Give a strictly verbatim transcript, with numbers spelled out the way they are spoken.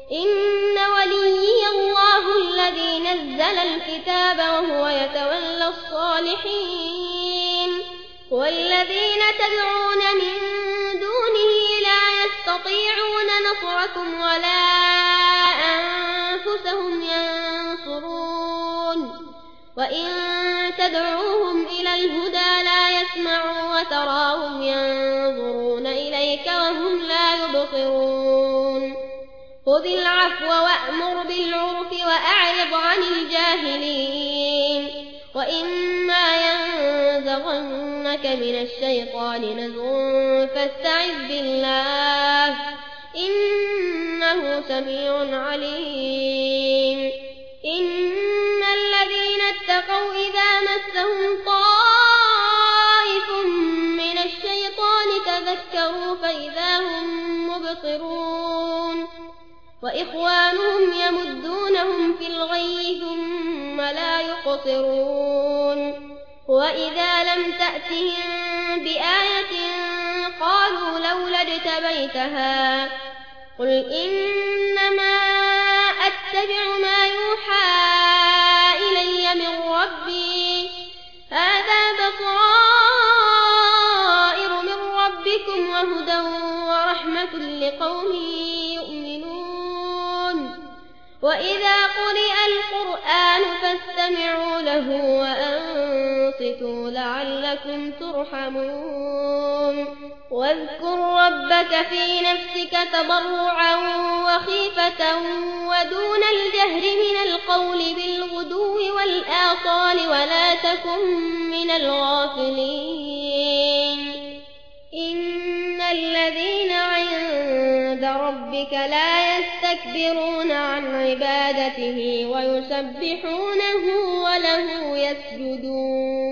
إن وليي الله الذي نزل الكتاب وهو يتولى الصالحين والذين تدعون من دونه لا يستطيعون نصركم ولا أنفسهم ينصرون وإن تدعوهم إلى الهدى لا يسمعوا وتراهم ينظرون إليك وهم لا يبصرون خذ العفو وأمر بالعرف وأعرض عن الجاهلين وإما ينزغنك من الشيطان نزغ فاستعذ بالله إنه سميع عليم إن الذين اتقوا إذا مسهم طائف من الشيطان تذكروا فإذا هم مبصرون وإخوانهم يمدونهم في الغي ثم لا يقصرون وإذا لم تأتهم بآية قالوا لولا اجتبيتها قل إنما أتبع ما يوحى إلي من ربي هذا بصائر من ربكم وهدى ورحمة لقوم يؤمنون وإذا قرئ القرآن فاستمعوا له وأنصتوا لعلكم ترحمون واذكر ربك في نفسك تضرعا وخيفة ودون الجهر من القول بالغدو والآصال ولا تكن من الغافلين إن الذين عند ربك لا يستكبرون عن عبادته ويسبحونه وله يسجدون